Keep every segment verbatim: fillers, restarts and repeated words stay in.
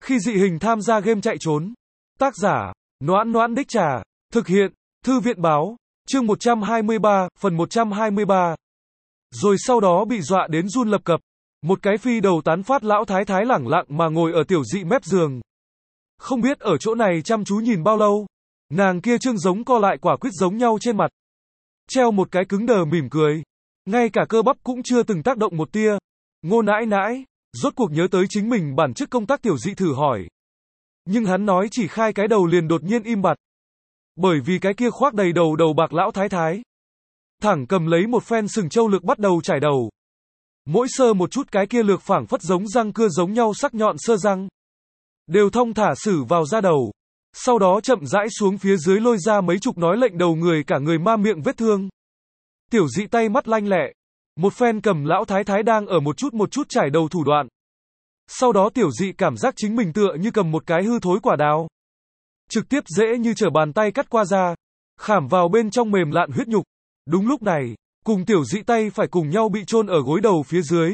Khi dị hình tham gia game chạy trốn. Tác giả, Noãn Noãn Đích Trà. Thực hiện, Thư viện báo. Chương một trăm hai mươi ba, phần một trăm hai mươi ba. Rồi sau đó bị dọa đến run lập cập. Một cái phi đầu tán phát lão thái thái lẳng lặng mà ngồi ở tiểu dị mép giường. Không biết ở chỗ này chăm chú nhìn bao lâu. Nàng kia trương giống co lại quả quýt giống nhau trên mặt. Treo một cái cứng đờ mỉm cười. Ngay cả cơ bắp cũng chưa từng tác động một tia. Ngô nãi nãi, rốt cuộc nhớ tới chính mình bản chức công tác tiểu dị thử hỏi. Nhưng hắn nói chỉ khai cái đầu liền đột nhiên im bặt. Bởi vì cái kia khoác đầy đầu đầu bạc lão thái thái. Thẳng cầm lấy một phen sừng châu lược bắt đầu trải đầu. Mỗi sơ một chút cái kia lược phảng phất giống răng cưa giống nhau sắc nhọn sơ răng. Đều thông thả xử vào da đầu. Sau đó chậm rãi xuống phía dưới lôi ra mấy chục nói lệnh đầu người cả người ma miệng vết thương. Tiểu dị tay mắt lanh lẹ. Một phen cầm lão thái thái đang ở một chút một chút trải đầu thủ đoạn. Sau đó tiểu dị cảm giác chính mình tựa như cầm một cái hư thối quả đào. Trực tiếp dễ như trở bàn tay cắt qua da. Khảm vào bên trong mềm lạn huyết nhục. Đúng lúc này, cùng tiểu dị tay phải cùng nhau bị chôn ở gối đầu phía dưới.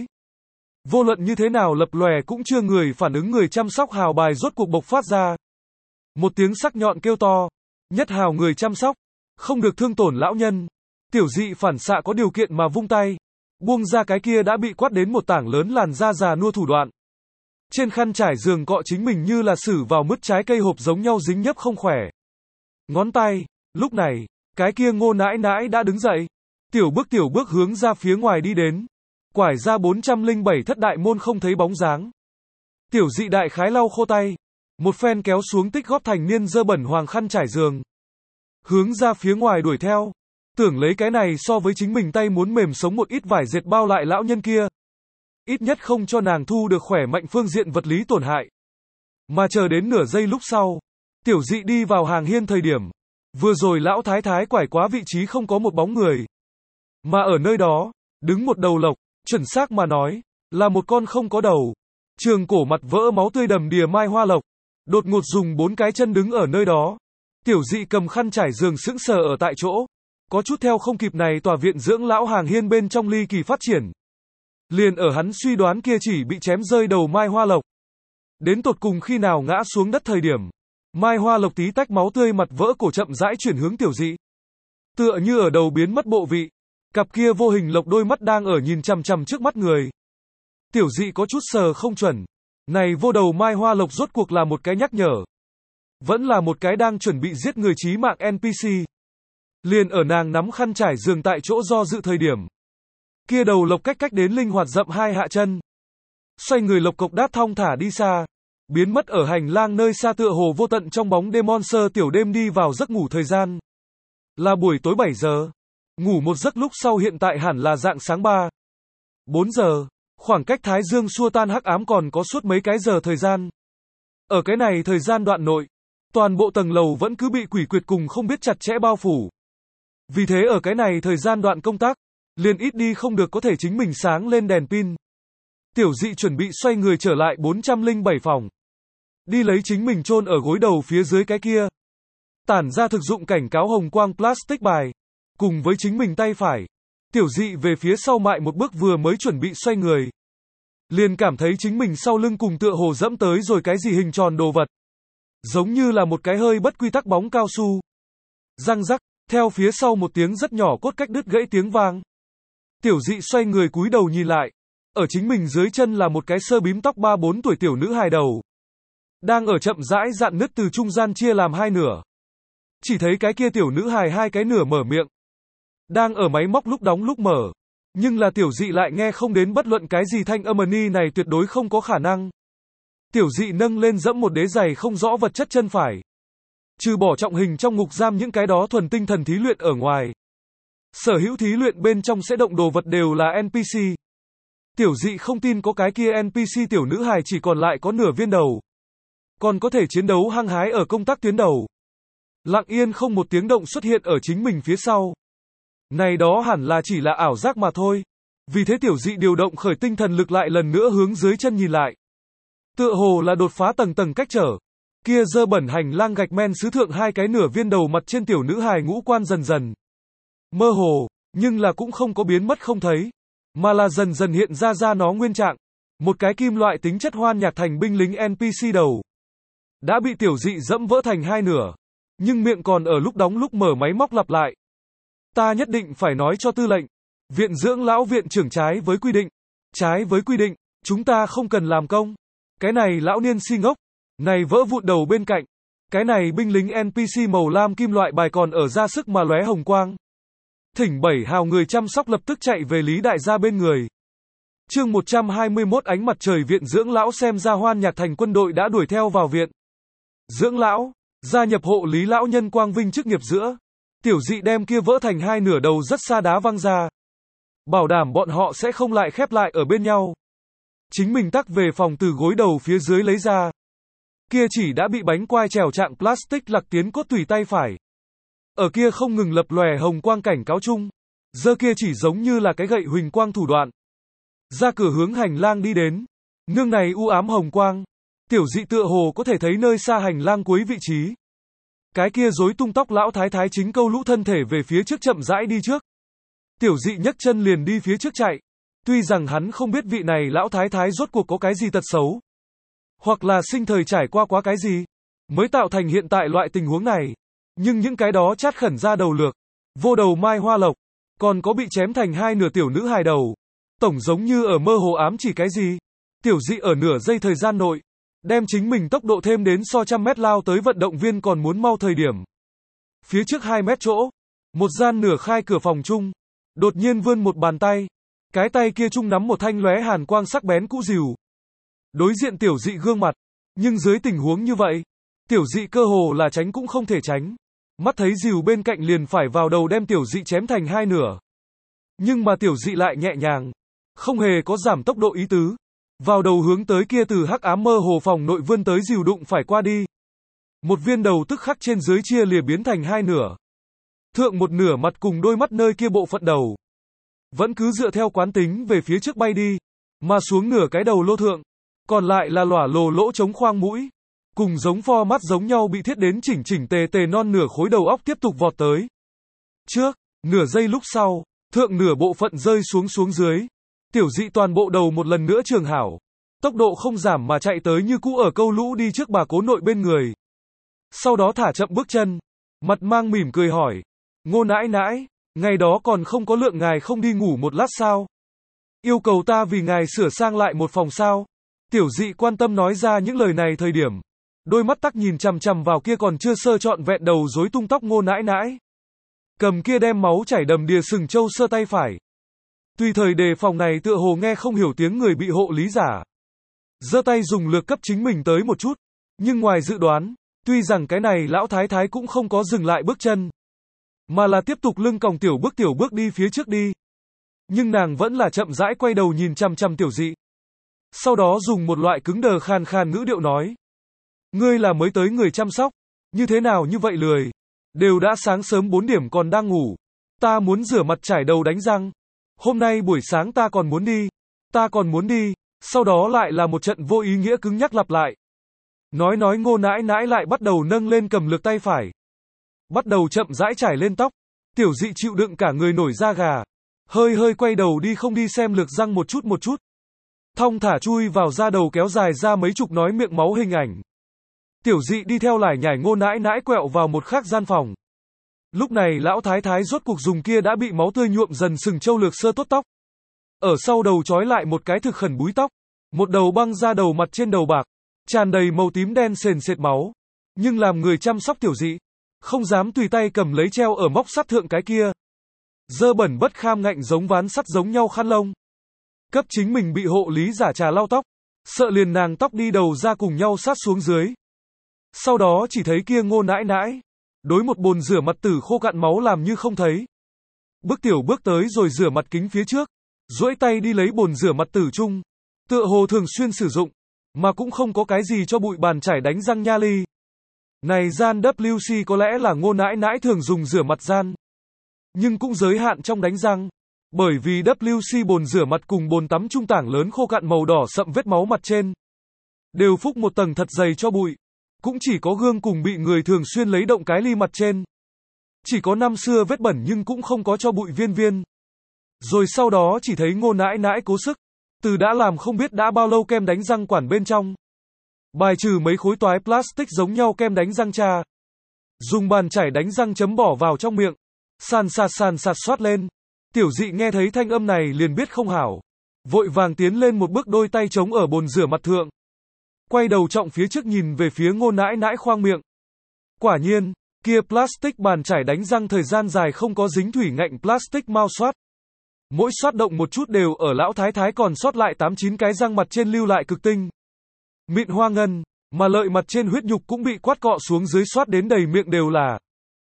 Vô luận như thế nào lập lòe cũng chưa người phản ứng người chăm sóc hào bài rốt cuộc bộc phát ra. Một tiếng sắc nhọn kêu to. Nhất hào người chăm sóc. Không được thương tổn lão nhân. Tiểu dị phản xạ có điều kiện mà vung tay. Buông ra cái kia đã bị quát đến một tảng lớn làn da già nua thủ đoạn. Trên khăn trải giường cọ chính mình như là xử vào mứt trái cây hộp giống nhau dính nhấp không khỏe. Ngón tay, lúc này, cái kia ngô nãi nãi đã đứng dậy. Tiểu bước tiểu bước hướng ra phía ngoài đi đến. Quải ra bốn trăm lẻ bảy thất đại môn không thấy bóng dáng. Tiểu dị đại khái lau khô tay. Một phen kéo xuống tích góp thành niên dơ bẩn hoàng khăn trải giường. Hướng ra phía ngoài đuổi theo. Tưởng lấy cái này so với chính mình tay muốn mềm sống một ít vải dệt bao lại lão nhân kia. Ít nhất không cho nàng thu được khỏe mạnh phương diện vật lý tổn hại. Mà chờ đến nửa giây lúc sau. Tiểu dị đi vào hàng hiên thời điểm. Vừa rồi lão thái thái quải quá vị trí không có một bóng người. Mà ở nơi đó, đứng một đầu lộc, chuẩn xác mà nói, là một con không có đầu. Trường cổ mặt vỡ máu tươi đầm đìa mai hoa lộc. Đột ngột dùng bốn cái chân đứng ở nơi đó. Tiểu dị cầm khăn trải giường sững sờ ở tại chỗ. Có chút theo không kịp này tòa viện dưỡng lão hàng hiên bên trong ly kỳ phát triển. Liền ở hắn suy đoán kia chỉ bị chém rơi đầu mai hoa lộc. Đến tột cùng khi nào ngã xuống đất thời điểm. Mai hoa lộc tí tách máu tươi mặt vỡ cổ chậm rãi chuyển hướng tiểu dị. Tựa như ở đầu biến mất bộ vị. Cặp kia vô hình lộc đôi mắt đang ở nhìn chằm chằm trước mắt người. Tiểu dị có chút sờ không chuẩn. Này vô đầu mai hoa lộc rốt cuộc là một cái nhắc nhở. Vẫn là một cái đang chuẩn bị giết người chí mạng en pê xê. Liền ở nàng nắm khăn trải giường tại chỗ do dự thời điểm. Kia đầu lộc cách cách đến linh hoạt dậm hai hạ chân. Xoay người lộc cộc đát thong thả đi xa. Biến mất ở hành lang nơi xa tựa hồ vô tận trong bóng đêm monster tiểu đêm đi vào giấc ngủ thời gian. Là buổi tối bảy giờ. Ngủ một giấc lúc sau hiện tại hẳn là dạng sáng ba. bốn giờ. Khoảng cách thái dương xua tan hắc ám còn có suốt mấy cái giờ thời gian. Ở cái này thời gian đoạn nội. Toàn bộ tầng lầu vẫn cứ bị quỷ quyệt cùng không biết chặt chẽ bao phủ. Vì thế ở cái này thời gian đoạn công tác, liền ít đi không được có thể chính mình sáng lên đèn pin. Tiểu dị chuẩn bị xoay người trở lại bốn trăm lẻ bảy phòng. Đi lấy chính mình chôn ở gối đầu phía dưới cái kia. Tản ra thực dụng cảnh cáo hồng quang plastic bài. Cùng với chính mình tay phải. Tiểu dị về phía sau mại một bước vừa mới chuẩn bị xoay người. Liền cảm thấy chính mình sau lưng cùng tựa hồ dẫm tới rồi cái gì hình tròn đồ vật. Giống như là một cái hơi bất quy tắc bóng cao su. Răng rắc. Theo phía sau một tiếng rất nhỏ cốt cách đứt gãy tiếng vang. Tiểu dị xoay người cúi đầu nhìn lại. Ở chính mình dưới chân là một cái sơ bím tóc ba bốn tuổi tiểu nữ hài đầu. Đang ở chậm rãi dạn nứt từ trung gian chia làm hai nửa. Chỉ thấy cái kia tiểu nữ hài hai cái nửa mở miệng. Đang ở máy móc lúc đóng lúc mở. Nhưng là tiểu dị lại nghe không đến bất luận cái gì thanh âm ni này tuyệt đối không có khả năng. Tiểu dị nâng lên dẫm một đế giày không rõ vật chất chân phải. Trừ bỏ trọng hình trong ngục giam những cái đó thuần tinh thần thí luyện ở ngoài. Sở hữu thí luyện bên trong sẽ động đồ vật đều là en pê xê. Tiểu dị không tin có cái kia en pê xê tiểu nữ hài chỉ còn lại có nửa viên đầu. Còn có thể chiến đấu hăng hái ở công tác tuyến đầu. Lặng yên không một tiếng động xuất hiện ở chính mình phía sau. Này đó hẳn là chỉ là ảo giác mà thôi. Vì thế tiểu dị điều động khởi tinh thần lực lại lần nữa hướng dưới chân nhìn lại. Tựa hồ là đột phá tầng tầng cách trở. Kia dơ bẩn hành lang gạch men sứ thượng hai cái nửa viên đầu mặt trên tiểu nữ hài ngũ quan dần dần. Mơ hồ, nhưng là cũng không có biến mất không thấy. Mà là dần dần hiện ra ra nó nguyên trạng. Một cái kim loại tính chất hoan nhạc thành binh lính en pê xê đầu. Đã bị tiểu dị dẫm vỡ thành hai nửa. Nhưng miệng còn ở lúc đóng lúc mở máy móc lặp lại. Ta nhất định phải nói cho tư lệnh. Viện dưỡng lão viện trưởng trái với quy định. Trái với quy định, chúng ta không cần làm công. Cái này lão niên si ngốc. Này vỡ vụn đầu bên cạnh. Cái này binh lính en pê xê màu lam kim loại bài còn ở ra sức mà lóe hồng quang. Thỉnh bảy hào người chăm sóc lập tức chạy về Lý Đại gia bên người. Chương một trăm hai mươi mốt ánh mặt trời viện dưỡng lão xem ra hoan nhạc thành quân đội đã đuổi theo vào viện. Dưỡng lão, gia nhập hộ lý lão nhân quang vinh chức nghiệp giữa. Tiểu dị đem kia vỡ thành hai nửa đầu rất xa đá văng ra. Bảo đảm bọn họ sẽ không lại khép lại ở bên nhau. Chính mình tắc về phòng từ gối đầu phía dưới lấy ra. Kia chỉ đã bị bánh quai trèo trạng plastic lặc tiến cốt tùy tay phải. Ở kia không ngừng lập lòe hồng quang cảnh cáo chung. Giờ kia chỉ giống như là cái gậy huỳnh quang thủ đoạn. Ra cửa hướng hành lang đi đến. Nương này u ám hồng quang. Tiểu dị tựa hồ có thể thấy nơi xa hành lang cuối vị trí. Cái kia rối tung tóc lão thái thái chính câu lũ thân thể về phía trước chậm rãi đi trước. Tiểu dị nhấc chân liền đi phía trước chạy. Tuy rằng hắn không biết vị này lão thái thái rốt cuộc có cái gì tật xấu. Hoặc là sinh thời trải qua quá cái gì. Mới tạo thành hiện tại loại tình huống này. Nhưng những cái đó chát khẩn ra đầu lược. Vô đầu mai hoa lộc. Còn có bị chém thành hai nửa tiểu nữ hài đầu. Tổng giống như ở mơ hồ ám chỉ cái gì. Tiểu dị ở nửa giây thời gian nội. Đem chính mình tốc độ thêm đến so trăm mét lao tới vận động viên còn muốn mau thời điểm. Phía trước hai mét chỗ. Một gian nửa khai cửa phòng chung. Đột nhiên vươn một bàn tay. Cái tay kia chung nắm một thanh lóe hàn quang sắc bén cũ rìu. Đối diện tiểu dị gương mặt. Nhưng dưới tình huống như vậy. Tiểu dị cơ hồ là tránh cũng không thể tránh. Mắt thấy rìu bên cạnh liền phải vào đầu đem tiểu dị chém thành hai nửa. Nhưng mà tiểu dị lại nhẹ nhàng. Không hề có giảm tốc độ ý tứ. Vào đầu hướng tới kia từ hắc ám mơ hồ phòng nội vươn tới rìu đụng phải qua đi. Một viên đầu tức khắc trên dưới chia lìa biến thành hai nửa. Thượng một nửa mặt cùng đôi mắt nơi kia bộ phận đầu. Vẫn cứ dựa theo quán tính về phía trước bay đi. Mà xuống nửa cái đầu lô thượng. Còn lại là lỏa lồ lỗ chống khoang mũi. Cùng giống pho mắt giống nhau bị thiết đến chỉnh chỉnh tề tề non nửa khối đầu óc tiếp tục vọt tới. Trước, nửa giây lúc sau, thượng nửa bộ phận rơi xuống xuống dưới. Tiểu dị toàn bộ đầu một lần nữa trường hảo. Tốc độ không giảm mà chạy tới như cũ ở câu lũ đi trước bà cố nội bên người. Sau đó thả chậm bước chân. Mặt mang mỉm cười hỏi. Ngô nãi nãi, ngày đó còn không có lượng ngài không đi ngủ một lát sao? Yêu cầu ta vì ngài sửa sang lại một phòng sao? Tiểu dị quan tâm nói ra những lời này thời điểm. Đôi mắt tắc nhìn chằm chằm vào kia còn chưa sơ trọn vẹn đầu rối tung tóc ngô nãi nãi. Cầm kia đem máu chảy đầm đìa sừng trâu sơ tay phải. Tùy thời đề phòng này tựa hồ nghe không hiểu tiếng người bị hộ lý giả. Giơ tay dùng lược cấp chính mình tới một chút. Nhưng ngoài dự đoán, tuy rằng cái này lão thái thái cũng không có dừng lại bước chân. Mà là tiếp tục lưng còng tiểu bước tiểu bước đi phía trước đi. Nhưng nàng vẫn là chậm rãi quay đầu nhìn chằm chằm tiểu dị. Sau đó dùng một loại cứng đờ khàn khàn ngữ điệu nói. Ngươi là mới tới người chăm sóc. Như thế nào như vậy lười. Đều đã sáng sớm bốn điểm còn đang ngủ. Ta muốn rửa mặt trải đầu đánh răng. Hôm nay buổi sáng ta còn muốn đi. Ta còn muốn đi. Sau đó lại là một trận vô ý nghĩa cứng nhắc lặp lại. Nói nói ngô nãi nãi lại bắt đầu nâng lên cầm lược tay phải. Bắt đầu chậm rãi trải lên tóc. Tiểu dị chịu đựng cả người nổi da gà. Hơi hơi quay đầu đi không đi xem lược răng một chút một chút. Thong thả chui vào da đầu kéo dài ra mấy chục nói miệng máu hình ảnh. Tiểu dị đi theo lải nhải ngô nãi nãi quẹo vào một khác gian phòng. Lúc này lão thái thái rốt cuộc dùng kia đã bị máu tươi nhuộm dần sừng trâu lược sơ tốt tóc. Ở sau đầu trói lại một cái thực khẩn búi tóc. Một đầu băng ra đầu mặt trên đầu bạc. Tràn đầy màu tím đen sền sệt máu. Nhưng làm người chăm sóc tiểu dị. Không dám tùy tay cầm lấy treo ở móc sắt thượng cái kia. Dơ bẩn bất kham ngạnh giống ván sắt giống nhau khăn lông. Cấp chính mình bị hộ lý giả trà lau tóc. Sợ liền nàng tóc đi đầu ra cùng nhau sát xuống dưới. Sau đó chỉ thấy kia ngô nãi nãi. Đối một bồn rửa mặt tử khô cạn máu làm như không thấy. Bước tiểu bước tới rồi rửa mặt kính phía trước. Duỗi tay đi lấy bồn rửa mặt tử chung. Tựa hồ thường xuyên sử dụng. Mà cũng không có cái gì cho bụi bàn chải đánh răng nha ly. Này gian vê kép xê có lẽ là ngô nãi nãi thường dùng rửa mặt gian. Nhưng cũng giới hạn trong đánh răng. Bởi vì vê kép xê bồn rửa mặt cùng bồn tắm trung tảng lớn khô cạn màu đỏ sậm vết máu mặt trên. Đều phúc một tầng thật dày cho bụi. Cũng chỉ có gương cùng bị người thường xuyên lấy động cái ly mặt trên. Chỉ có năm xưa vết bẩn nhưng cũng không có cho bụi viên viên. Rồi sau đó chỉ thấy ngô nãi nãi cố sức. Từ đã làm không biết đã bao lâu kem đánh răng quản bên trong. Bài trừ mấy khối toái plastic giống nhau kem đánh răng cha. Dùng bàn chải đánh răng chấm bỏ vào trong miệng. Sàn sạt sàn sạt xoát lên. Tiểu dị nghe thấy thanh âm này liền biết không hảo. Vội vàng tiến lên một bước, đôi tay chống ở bồn rửa mặt thượng. Quay đầu trọng phía trước nhìn về phía Ngô nãi nãi khoang miệng. Quả nhiên, kia plastic bàn chải đánh răng thời gian dài không có dính thủy ngạnh plastic mau xoát. Mỗi xoát động một chút đều ở lão thái thái còn sót lại tám chín cái răng mặt trên lưu lại cực tinh. Mịn hoa ngân, mà lợi mặt trên huyết nhục cũng bị quát cọ xuống dưới xoát đến đầy miệng đều là.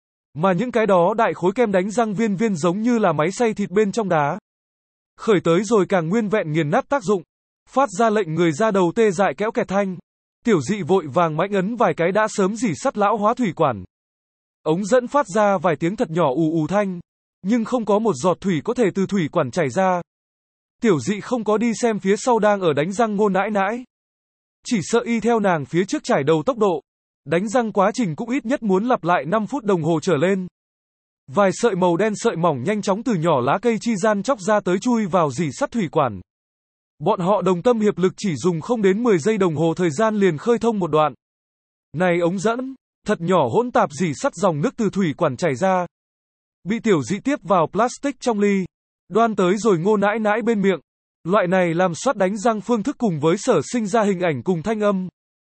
Mà những cái đó đại khối kem đánh răng viên viên giống như là máy xay thịt bên trong đá. Khởi tới rồi càng nguyên vẹn nghiền nát tác dụng. Phát ra lệnh người ra đầu tê dại kéo kẹt thanh. Tiểu dị vội vàng mãnh ấn vài cái đã sớm dỉ sắt lão hóa thủy quản. Ống dẫn phát ra vài tiếng thật nhỏ ù ù thanh. Nhưng không có một giọt thủy có thể từ thủy quản chảy ra. Tiểu dị không có đi xem phía sau đang ở đánh răng Ngô nãi nãi. Chỉ sợ y theo nàng phía trước trải đầu tốc độ. Đánh răng quá trình cũng ít nhất muốn lặp lại năm phút đồng hồ trở lên. Vài sợi màu đen sợi mỏng nhanh chóng từ nhỏ lá cây chi gian chóc ra tới chui vào dỉ sắt thủy quản. Bọn họ đồng tâm hiệp lực chỉ dùng không đến mười giây đồng hồ thời gian liền khơi thông một đoạn. Này ống dẫn, thật nhỏ hỗn tạp dỉ sắt dòng nước từ thủy quản chảy ra. Bị tiểu dị tiếp vào plastic trong ly. Đoan tới rồi Ngô nãi nãi bên miệng. Loại này làm soát đánh răng phương thức cùng với sở sinh ra hình ảnh cùng thanh âm.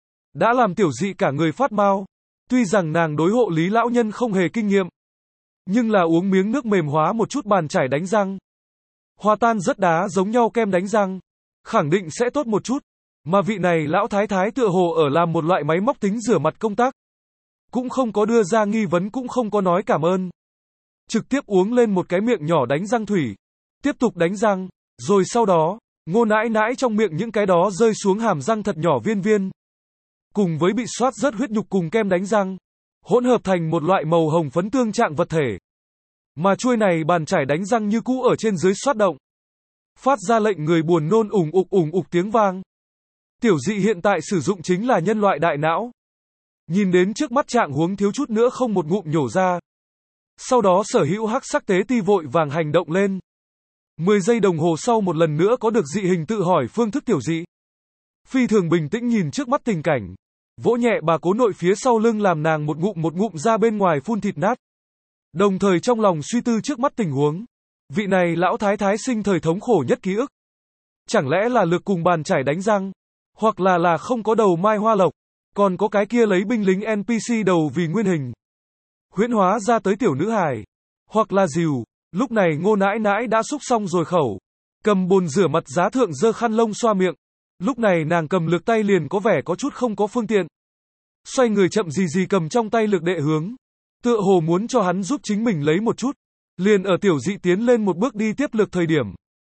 Đã làm tiểu dị cả người phát mau. Tuy rằng nàng đối hộ lý lão nhân không hề kinh nghiệm. Nhưng là uống miếng nước mềm hóa một chút bàn chải đánh răng. Hòa tan rất đá giống nhau kem đánh răng. Khẳng định sẽ tốt một chút. Mà vị này lão thái thái tựa hồ ở làm một loại máy móc tính rửa mặt công tác. Cũng không có đưa ra nghi vấn, cũng không có nói cảm ơn. Trực tiếp uống lên một cái miệng nhỏ đánh răng thủy. Tiếp tục đánh răng. Rồi sau đó, Ngô nãi nãi trong miệng những cái đó rơi xuống hàm răng thật nhỏ viên viên. Cùng với bị xoát rớt huyết nhục cùng kem đánh răng. Hỗn hợp thành một loại màu hồng phấn tương trạng vật thể. Mà chuôi này bàn chải đánh răng như cũ ở trên dưới xoát động. Phát ra lệnh người buồn nôn ủng ục ủng ục tiếng vang. Tiểu dị hiện tại sử dụng chính là nhân loại đại não. Nhìn đến trước mắt trạng huống thiếu chút nữa không một ngụm nhổ ra. Sau đó sở hữu hắc sắc tế ti vội vàng hành động lên. mười giây đồng hồ sau một lần nữa có được dị hình tự hỏi phương thức tiểu dị. Phi thường bình tĩnh nhìn trước mắt tình cảnh. Vỗ nhẹ bà cố nội phía sau lưng làm nàng một ngụm một ngụm ra bên ngoài phun thịt nát. Đồng thời trong lòng suy tư trước mắt tình huống. Vị này lão thái thái sinh thời thống khổ nhất ký ức. Chẳng lẽ là lược cùng bàn chải đánh răng? Hoặc là là không có đầu mai hoa lộc. Còn có cái kia lấy binh lính en pê xê đầu vì nguyên hình. Huyễn hóa ra tới tiểu nữ hài. Hoặc là dìu. Lúc này Ngô nãi nãi đã xúc xong rồi khẩu. Cầm bồn rửa mặt giá thượng giơ khăn lông xoa miệng. Lúc này nàng cầm lược tay liền có vẻ có chút không có phương tiện. Xoay người chậm gì gì cầm trong tay lược đệ hướng. Tựa hồ muốn cho hắn giúp chính mình lấy một chút. Liền ở tiểu dị tiến lên một bước đi tiếp lược thời điểm.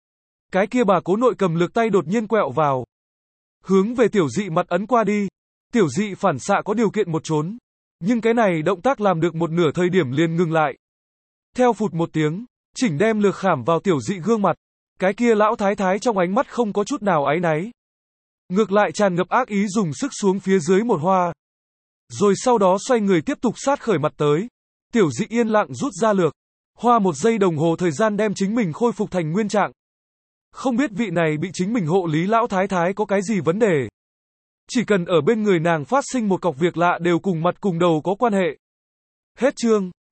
Cái kia bà cố nội cầm lược tay đột nhiên quẹo vào. Hướng về tiểu dị mặt ấn qua đi. Tiểu dị phản xạ có điều kiện một trốn. Nhưng cái này động tác làm được một nửa thời điểm liền ngừng lại. Theo phụt một tiếng, chỉnh đem lược khảm vào tiểu dị gương mặt. Cái kia lão thái thái trong ánh mắt không có chút nào áy náy. Ngược lại tràn ngập ác ý dùng sức xuống phía dưới một hoa. Rồi sau đó xoay người tiếp tục sát khởi mặt tới. Tiểu dị yên lặng rút ra lược. Hoa một giây đồng hồ thời gian đem chính mình khôi phục thành nguyên trạng. Không biết vị này bị chính mình hộ lý lão thái thái có cái gì vấn đề. Chỉ cần ở bên người nàng phát sinh một cọc việc lạ đều cùng mặt cùng đầu có quan hệ. Hết chương.